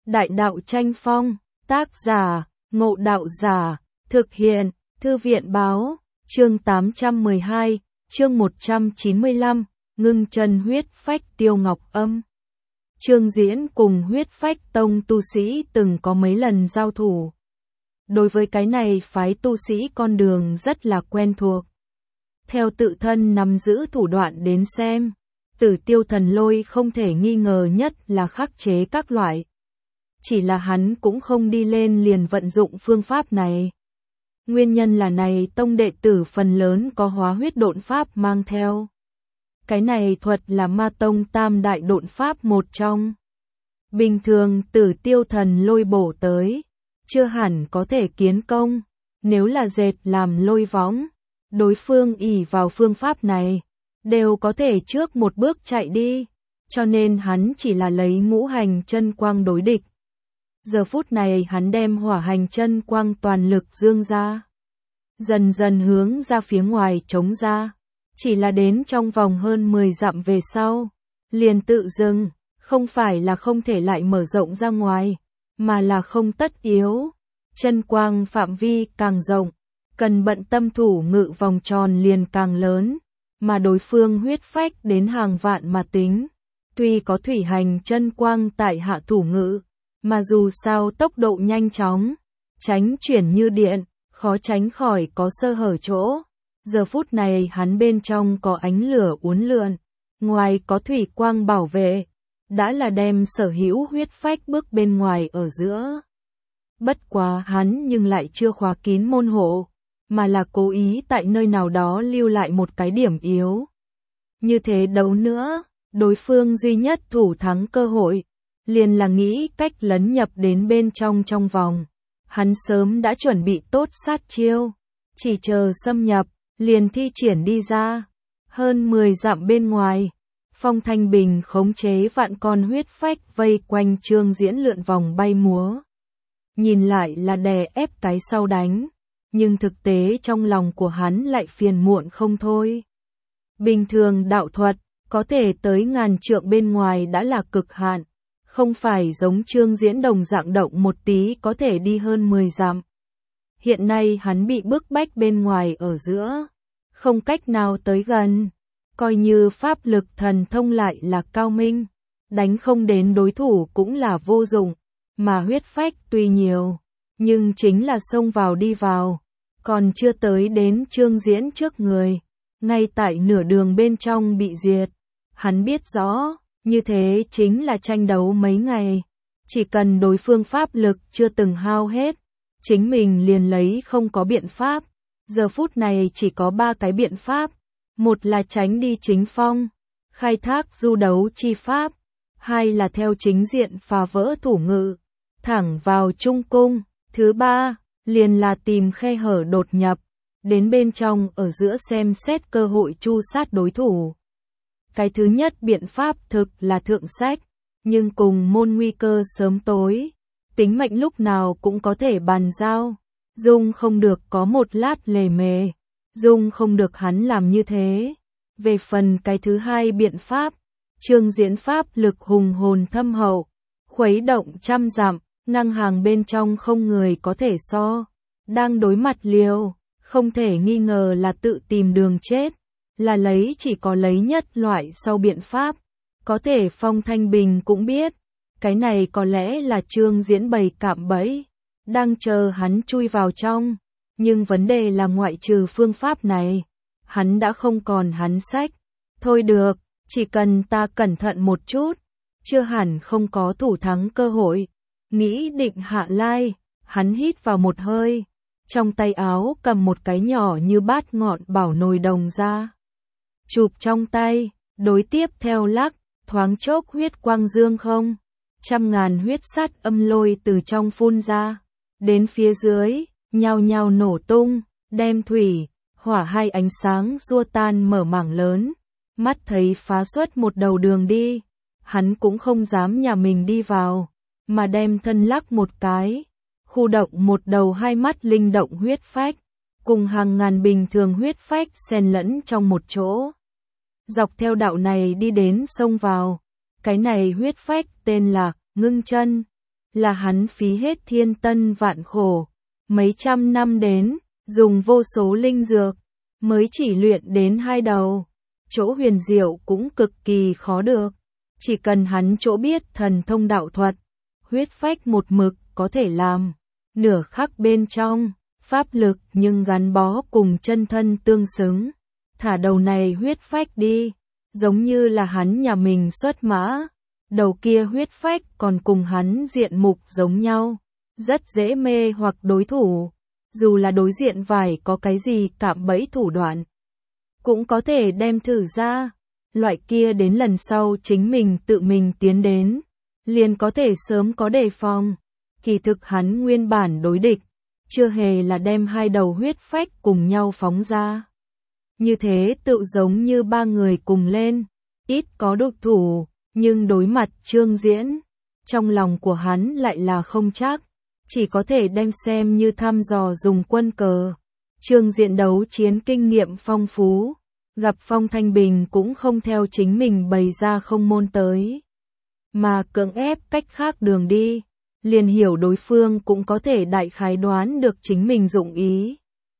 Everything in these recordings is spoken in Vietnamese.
Đại đạo tranh phong, tác giả, Ngộ Đạo Giả, thực hiện, Thư viện báo, chương 812, chương 195, ngưng chân huyết phách Tiêu Ngọc Âm. Trương Diễn cùng huyết phách tông tu sĩ từng có mấy lần giao thủ. Đối với cái này phái tu sĩ con đường rất là quen thuộc. Theo tự thân nắm giữ thủ đoạn đến xem, Tử Tiêu Thần Lôi không thể nghi ngờ nhất là khắc chế các loại. Chỉ là hắn cũng không đi lên liền vận dụng phương pháp này. Nguyên nhân là này tông đệ tử phần lớn có hóa huyết độn pháp mang theo. Cái này thuật là ma tông tam đại độn pháp một trong. Bình thường Tử Tiêu Thần Lôi bổ tới, chưa hẳn có thể kiến công. Nếu là dệt làm lôi võng, đối phương ỷ vào phương pháp này, đều có thể trước một bước chạy đi. Cho nên hắn chỉ là lấy ngũ hành chân quang đối địch. Giờ phút này hắn đem hỏa hành chân quang toàn lực dương ra. Dần dần hướng ra phía ngoài chống ra. Chỉ là đến trong vòng hơn 10 dặm về sau. Liền tự dừng, không phải là không thể lại mở rộng ra ngoài, mà là không tất yếu. Chân quang phạm vi càng rộng, cần bận tâm thủ ngự vòng tròn liền càng lớn. Mà đối phương huyết phách đến hàng vạn mà tính. Tuy có thủy hành chân quang tại hạ thủ ngự, mà dù sao tốc độ nhanh chóng, tránh chuyển như điện, khó tránh khỏi có sơ hở chỗ. Giờ phút này hắn bên trong có ánh lửa uốn lượn, ngoài có thủy quang bảo vệ, đã là đem sở hữu huyết phách bước bên ngoài ở giữa. Bất quá hắn nhưng lại chưa khóa kín môn hộ, mà là cố ý tại nơi nào đó lưu lại một cái điểm yếu. Như thế đấu nữa, đối phương duy nhất thủ thắng cơ hội, liền là nghĩ cách lấn nhập đến bên trong vòng. Hắn sớm đã chuẩn bị tốt sát chiêu, chỉ chờ xâm nhập, liền thi triển đi ra. Hơn 10 dặm bên ngoài, Phong Thanh Bình khống chế vạn con huyết phách vây quanh Trương Diễn lượn vòng bay múa. Nhìn lại là đè ép cái sau đánh, nhưng thực tế trong lòng của hắn lại phiền muộn không thôi. Bình thường đạo thuật, có thể tới ngàn trượng bên ngoài đã là cực hạn. Không phải giống Trương Diễn đồng dạng động một tí có thể đi hơn 10 dặm. Hiện nay hắn bị bức bách bên ngoài ở giữa, không cách nào tới gần. Coi như pháp lực thần thông lại là cao minh, đánh không đến đối thủ cũng là vô dụng. Mà huyết phách tuy nhiều, nhưng chính là xông vào đi vào, còn chưa tới đến Trương Diễn trước người. Ngay tại nửa đường bên trong bị diệt, hắn biết rõ. Như thế chính là tranh đấu mấy ngày, chỉ cần đối phương pháp lực chưa từng hao hết, chính mình liền lấy không có biện pháp. Giờ phút này chỉ có 3 cái biện pháp, một là tránh đi chính phong, khai thác du đấu chi pháp, hai là theo chính diện phá vỡ thủ ngự, thẳng vào trung cung, thứ ba, liền là tìm khe hở đột nhập, đến bên trong ở giữa xem xét cơ hội tru sát đối thủ. Cái thứ nhất biện pháp thực là thượng sách, nhưng cùng môn nguy cơ sớm tối, tính mệnh lúc nào cũng có thể bàn giao, dung không được có một lát lề mề, dung không được hắn làm như thế. Về phần cái thứ hai biện pháp, Trương Diễn pháp lực hùng hồn thâm hậu, khuấy động trăm dặm, ngang hàng bên trong không người có thể so, đang đối mặt liều, không thể nghi ngờ là tự tìm đường chết. Là lấy chỉ có lấy nhất loại sau biện pháp, có thể Phong Thanh Bình cũng biết, cái này có lẽ là Trương Diễn bày cạm bẫy, đang chờ hắn chui vào trong, nhưng vấn đề là ngoại trừ phương pháp này, hắn đã không còn hắn sách. Thôi được, chỉ cần ta cẩn thận một chút, chưa hẳn không có thủ thắng cơ hội. Nghĩ định hạ lai, hắn hít vào một hơi, trong tay áo cầm một cái nhỏ như bát ngọn bảo nồi đồng ra. Chụp trong tay, đối tiếp theo lắc, thoáng chốc huyết quang dương không. Trăm ngàn huyết sát âm lôi từ trong phun ra, đến phía dưới, nhao nhao nổ tung, đem thủy, hỏa hai ánh sáng xua tan mở mảng lớn. Mắt thấy phá xuất một đầu đường đi, hắn cũng không dám nhà mình đi vào, mà đem thân lắc một cái, khu động một đầu hai mắt linh động huyết phách, cùng hàng ngàn bình thường huyết phách xen lẫn trong một chỗ. Dọc theo đạo này đi đến sông vào, cái này huyết phách tên là ngưng chân. là hắn phí hết thiên tân vạn khổ, mấy trăm năm đến, dùng vô số linh dược, mới chỉ luyện đến 2 đầu. Chỗ huyền diệu cũng cực kỳ khó được, chỉ cần hắn chỗ biết thần thông đạo thuật, huyết phách một mực có thể làm, nửa khắc bên trong, pháp lực nhưng gắn bó cùng chân thân tương xứng. Thả đầu này huyết phách đi, giống như là hắn nhà mình xuất mã, đầu kia huyết phách còn cùng hắn diện mục giống nhau, rất dễ mê hoặc đối thủ, dù là đối diện vài có cái gì cạm bẫy thủ đoạn, cũng có thể đem thử ra, loại kia đến lần sau chính mình tự mình tiến đến, liền có thể sớm có đề phòng. Kỳ thực hắn nguyên bản đối địch, chưa hề là đem 2 đầu huyết phách cùng nhau phóng ra. Như thế tự giống như 3 người cùng lên, ít có độc thủ, nhưng đối mặt Trương Diễn, trong lòng của hắn lại là không chắc, chỉ có thể đem xem như thăm dò dùng quân cờ. Trương Diễn đấu chiến kinh nghiệm phong phú, gặp Phong Thanh Bình cũng không theo chính mình bày ra không môn tới, mà cưỡng ép cách khác đường đi, liền hiểu đối phương cũng có thể đại khái đoán được chính mình dụng ý.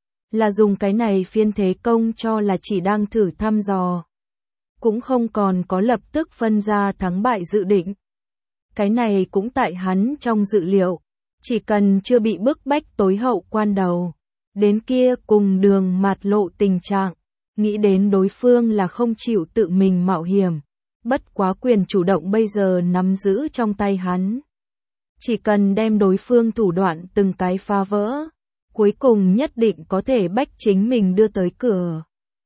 Là dùng cái này phiên thế công cho là chỉ đang thử thăm dò, cũng không còn có lập tức phân ra thắng bại dự định. Cái này cũng tại hắn trong dự liệu, chỉ cần chưa bị bức bách tối hậu quan đầu, đến kia cùng đường mạt lộ tình trạng, nghĩ đến đối phương là không chịu tự mình mạo hiểm, bất quá quyền chủ động bây giờ nắm giữ trong tay hắn. Chỉ cần đem đối phương thủ đoạn từng cái phá vỡ, cuối cùng nhất định có thể bách chính mình đưa tới cửa.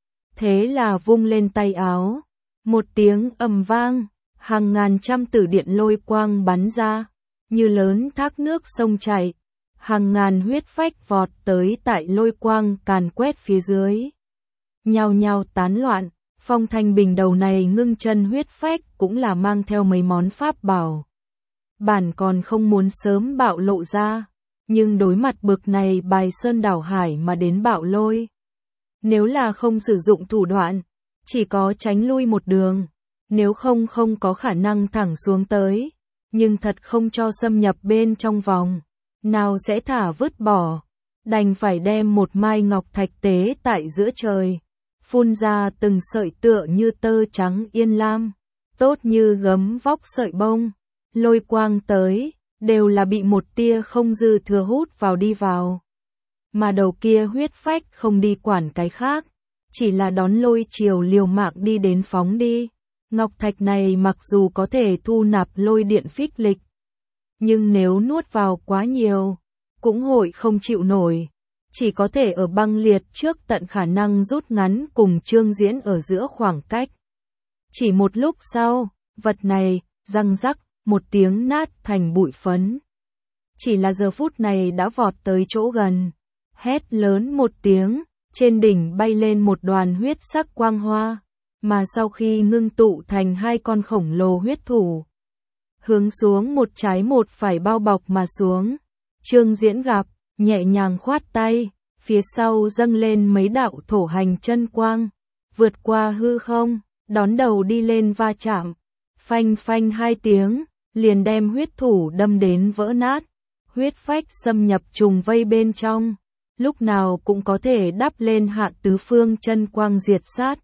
Thế là vung lên tay áo, một tiếng ầm vang, hàng ngàn trăm tử điện lôi quang bắn ra, như lớn thác nước sông chảy, hàng ngàn huyết phách vọt tới tại lôi quang càn quét phía dưới. Nhao nhao tán loạn, Phong Thanh Bình đầu này ngưng chân huyết phách cũng là mang theo mấy món pháp bảo. Bản còn không muốn sớm bạo lộ ra, nhưng đối mặt bực này bài sơn đảo hải mà đến bạo lôi. Nếu là không sử dụng thủ đoạn, chỉ có tránh lui một đường, nếu không không có khả năng thẳng xuống tới, nhưng thật không cho xâm nhập bên trong vòng, nào sẽ thả vứt bỏ, đành phải đem một mai ngọc thạch tế tại giữa trời, phun ra từng sợi tựa như tơ trắng yên lam, tốt như gấm vóc sợi bông, lôi quang tới, đều là bị một tia không dư thừa hút vào đi vào. Mà đầu kia huyết phách không đi quản cái khác, chỉ là đón lôi chiều liều mạng đi đến phóng đi. Ngọc thạch này mặc dù có thể thu nạp lôi điện phích lịch, nhưng nếu nuốt vào quá nhiều, cũng hội không chịu nổi, chỉ có thể ở băng liệt trước tận khả năng rút ngắn cùng Trương Diễn ở giữa khoảng cách. Chỉ một lúc sau, vật này, răng rắc, một tiếng nát thành bụi phấn. Chỉ là giờ phút này đã vọt tới chỗ gần, hét lớn một tiếng, trên đỉnh bay lên một đoàn huyết sắc quang hoa, mà sau khi ngưng tụ thành 2 con khổng lồ huyết thủ, hướng xuống một trái một phải bao bọc mà xuống. Trương Diễn gặp, nhẹ nhàng khoát tay, phía sau dâng lên mấy đạo thổ hành chân quang, vượt qua hư không, đón đầu đi lên va chạm, phanh phanh 2 tiếng, liền đem huyết thủ đâm đến vỡ nát, huyết phách xâm nhập trùng vây bên trong, lúc nào cũng có thể đắp lên hạ tứ phương chân quang diệt sát.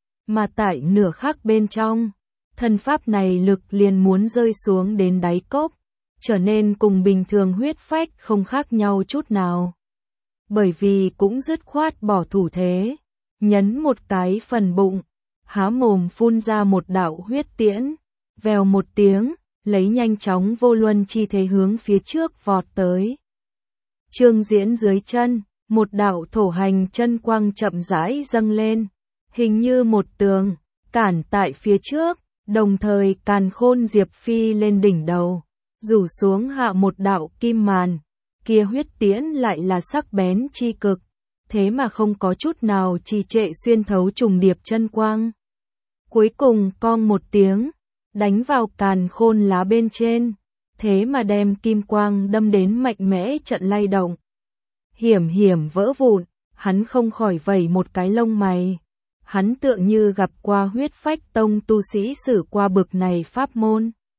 Mà tại nửa khắc bên trong, thân pháp này lực liền muốn rơi xuống đến đáy cốc, trở nên cùng bình thường huyết phách không khác nhau chút nào. Bởi vì cũng dứt khoát bỏ thủ thế, nhấn một cái phần bụng, há mồm phun ra một đạo huyết tiễn, vèo một tiếng, lấy nhanh chóng vô luân chi thế hướng phía trước vọt tới. Trương Diễn dưới chân, một đạo thổ hành chân quang chậm rãi dâng lên, hình như một tường, cản tại phía trước, đồng thời càn khôn diệp phi lên đỉnh đầu, rủ xuống hạ một đạo kim màn, kia huyết tiễn lại là sắc bén chi cực, thế mà không có chút nào trì trệ xuyên thấu trùng điệp chân quang. Cuối cùng cong một tiếng, đánh vào càn khôn lá bên trên, thế mà đem kim quang đâm đến mạnh mẽ trận lay động. Hiểm hiểm vỡ vụn, hắn không khỏi vẩy một cái lông mày. Hắn tựa như gặp qua huyết phách tông tu sĩ sử qua bực này pháp môn.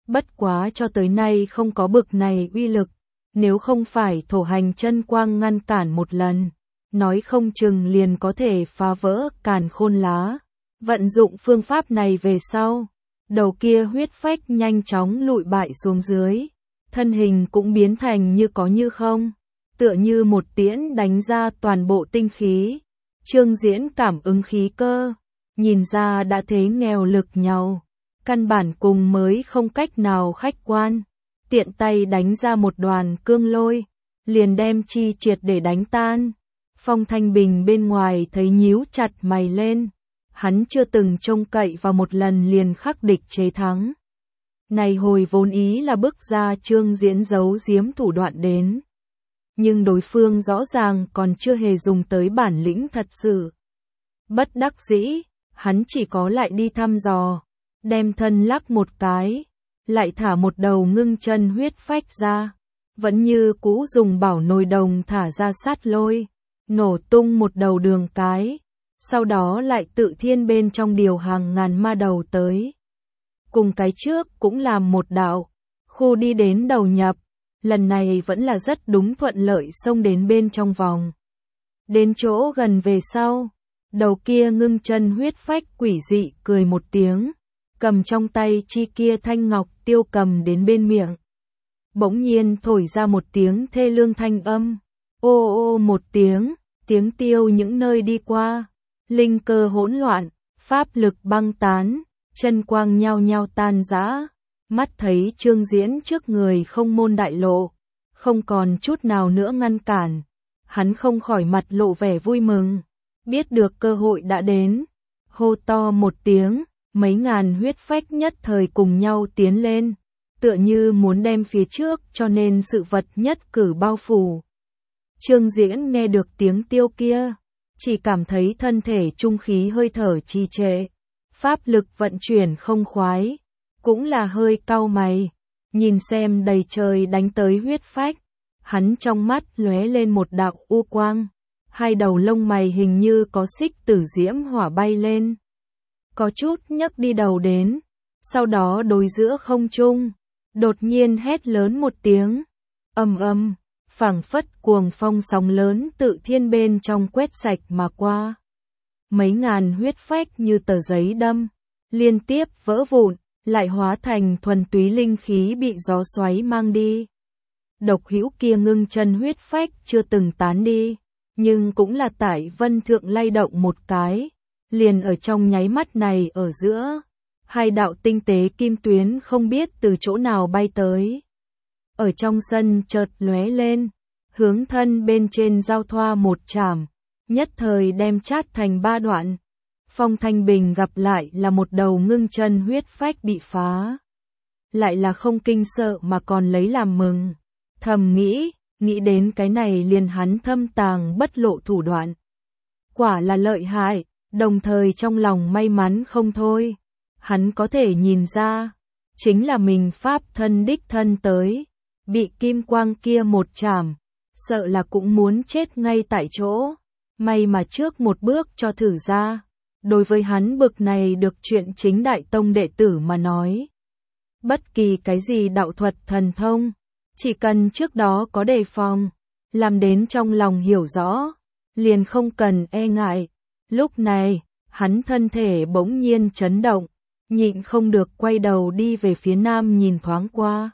Bất quá cho tới nay không có bực này uy lực, nếu không phải thổ hành chân quang ngăn cản một lần, nói không chừng liền có thể phá vỡ càn khôn lá. Vận dụng phương pháp này về sau, đầu kia huyết phách nhanh chóng lụi bại xuống dưới, thân hình cũng biến thành như có như không, tựa như một tiễn đánh ra toàn bộ tinh khí. Trương Diễn cảm ứng khí cơ, nhìn ra đã thế nghèo lực nhau, căn bản cùng mới không cách nào khách quan, tiện tay đánh ra một đoàn cương lôi, liền đem chi triệt để đánh tan. Phong Thanh Bình bên ngoài thấy nhíu chặt mày lên, hắn chưa từng trông cậy vào một lần liền khắc địch chế thắng. Này hồi vốn ý là bức ra Trương Diễn giấu giếm thủ đoạn đến. Nhưng đối phương rõ ràng còn chưa hề dùng tới bản lĩnh thật sự. Bất đắc dĩ, hắn chỉ có lại đi thăm dò, đem thân lắc một cái, lại thả một đầu ngưng chân huyết phách ra, vẫn như cũ dùng bảo nồi đồng thả ra sát lôi, nổ tung một đầu đường cái, sau đó lại tự thiên bên trong điều hàng ngàn ma đầu tới. Cùng cái trước cũng làm một đạo, khu đi đến đầu nhập, lần này vẫn là rất đúng thuận lợi xông đến bên trong vòng. Đến chỗ gần về sau, đầu kia ngưng chân huyết phách quỷ dị cười một tiếng, cầm trong tay chi kia thanh ngọc tiêu cầm đến bên miệng. Bỗng nhiên thổi ra một tiếng thê lương thanh âm, ô ô một tiếng, tiếng tiêu những nơi đi qua, linh cơ hỗn loạn, pháp lực băng tán, chân quang nhao nhao tan rã, mắt thấy Trương Diễn trước người không môn đại lộ, không còn chút nào nữa ngăn cản, hắn không khỏi mặt lộ vẻ vui mừng, biết được cơ hội đã đến, hô to một tiếng, mấy ngàn huyết phách nhất thời cùng nhau tiến lên, tựa như muốn đem phía trước cho nên sự vật nhất cử bao phủ. Trương Diễn nghe được tiếng tiêu kia, chỉ cảm thấy thân thể trung khí hơi thở trì trệ, pháp lực vận chuyển không khoái, cũng là hơi cau mày, nhìn xem đầy trời đánh tới huyết phách, hắn trong mắt lóe lên một đạo u quang, hai đầu lông mày hình như có xích tử diễm hỏa bay lên, có chút nhấc đi đầu đến, sau đó đối giữa không trung, đột nhiên hét lớn một tiếng, ầm ầm, phảng phất cuồng phong sóng lớn tự thiên bên trong quét sạch mà qua. Mấy ngàn huyết phách như tờ giấy đâm, liên tiếp vỡ vụn, lại hóa thành thuần túy linh khí bị gió xoáy mang đi. Độc hữu kia ngưng chân huyết phách chưa từng tán đi, nhưng cũng là tại vân thượng lay động một cái, liền ở trong nháy mắt này ở giữa, hai đạo tinh tế kim tuyến không biết từ chỗ nào bay tới. Ở trong sân chợt lóe lên, hướng thân bên trên giao thoa một chảm, nhất thời đem chát thành ba đoạn. Phong Thanh Bình gặp lại là một đầu ngưng chân huyết phách bị phá. Lại là không kinh sợ mà còn lấy làm mừng. Thầm nghĩ đến cái này liền hắn thâm tàng bất lộ thủ đoạn. Quả là lợi hại, đồng thời trong lòng may mắn không thôi. Hắn có thể nhìn ra, chính là mình pháp thân đích thân tới, bị kim quang kia một chảm, sợ là cũng muốn chết ngay tại chỗ. May mà trước một bước cho thử ra. Đối với hắn bực này được chuyện chính đại tông đệ tử mà nói. Bất kỳ cái gì đạo thuật thần thông, chỉ cần trước đó có đề phòng, làm đến trong lòng hiểu rõ, liền không cần e ngại. Lúc này, hắn thân thể bỗng nhiên chấn động, nhịn không được quay đầu đi về phía nam nhìn thoáng qua.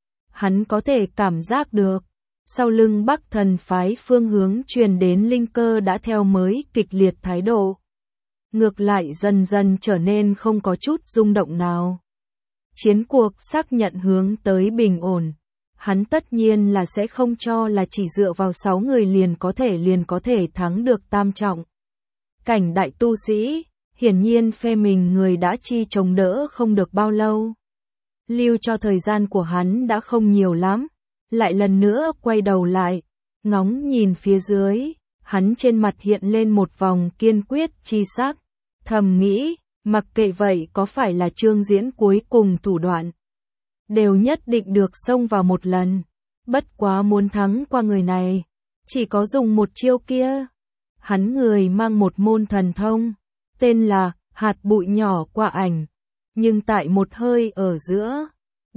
Hắn có thể cảm giác được, sau lưng Bắc Thần phái phương hướng truyền đến linh cơ đã theo mới kịch liệt thái độ. Ngược lại dần dần trở nên không có chút rung động nào. Chiến cuộc xác nhận hướng tới bình ổn. Hắn tất nhiên là sẽ không cho là chỉ dựa vào 6 người liền có thể thắng được tam trọng. Cảnh đại tu sĩ, hiển nhiên phe mình người đã chi chống đỡ không được bao lâu. Lưu cho thời gian của hắn đã không nhiều lắm. Lại lần nữa quay đầu lại, ngóng nhìn phía dưới, hắn trên mặt hiện lên một vòng kiên quyết chi sắc. Thầm nghĩ, mặc kệ vậy có phải là Trương Diễn cuối cùng thủ đoạn, đều nhất định được xông vào một lần. Bất quá muốn thắng qua người này, chỉ có dùng một chiêu kia. Hắn người mang một môn thần thông, tên là hạt bụi nhỏ qua ảnh, nhưng tại một hơi ở giữa,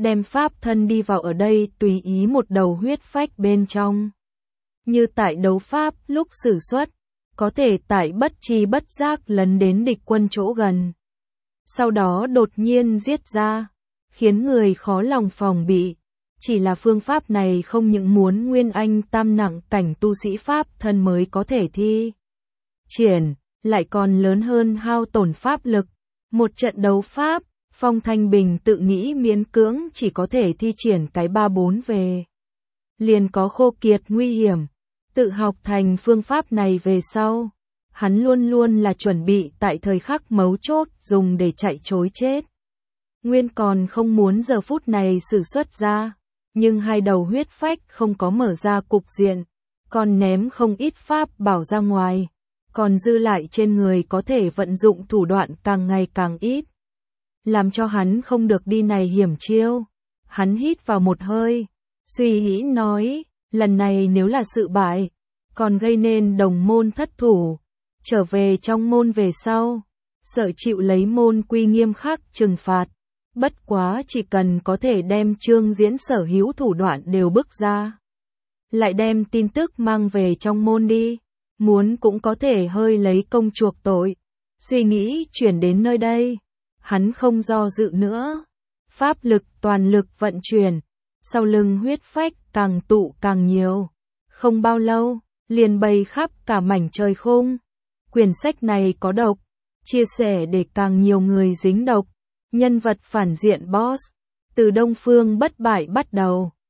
đem pháp thân đi vào ở đây tùy ý một đầu huyết phách bên trong. Như tại đấu pháp lúc sử xuất, có thể tại bất tri bất giác lấn đến địch quân chỗ gần. Sau đó đột nhiên giết ra, khiến người khó lòng phòng bị. Chỉ là phương pháp này không những muốn nguyên anh tam nặng cảnh tu sĩ pháp thân mới có thể thi triển, lại còn lớn hơn hao tổn pháp lực. Một trận đấu pháp, Phong Thanh Bình tự nghĩ miễn cưỡng chỉ có thể thi triển cái 3-4 về. Liền có khô kiệt nguy hiểm. Tự học thành phương pháp này về sau, hắn luôn luôn là chuẩn bị tại thời khắc mấu chốt dùng để chạy trối chết. Nguyên còn không muốn giờ phút này sử xuất ra, nhưng hai đầu huyết phách không có mở ra cục diện, còn ném không ít pháp bảo ra ngoài, còn dư lại trên người có thể vận dụng thủ đoạn càng ngày càng ít. Làm cho hắn không được đi này hiểm chiêu. Hắn hít vào một hơi, suy nghĩ nói, lần này nếu là sự bại, còn gây nên đồng môn thất thủ, trở về trong môn về sau, sợ chịu lấy môn quy nghiêm khắc trừng phạt. Bất quá chỉ cần có thể đem Trương Diễn sở hữu thủ đoạn đều bức ra, lại đem tin tức mang về trong môn đi, muốn cũng có thể hơi lấy công chuộc tội. Suy nghĩ chuyển đến nơi đây, hắn không do dự nữa, pháp lực toàn lực vận chuyển, sau lưng huyết phách càng tụ càng nhiều. Không bao lâu, liền bay khắp cả mảnh trời khung. Quyển sách này có độc, chia sẻ để càng nhiều người dính độc. Nhân vật phản diện boss, từ Đông Phương Bất Bại bắt đầu.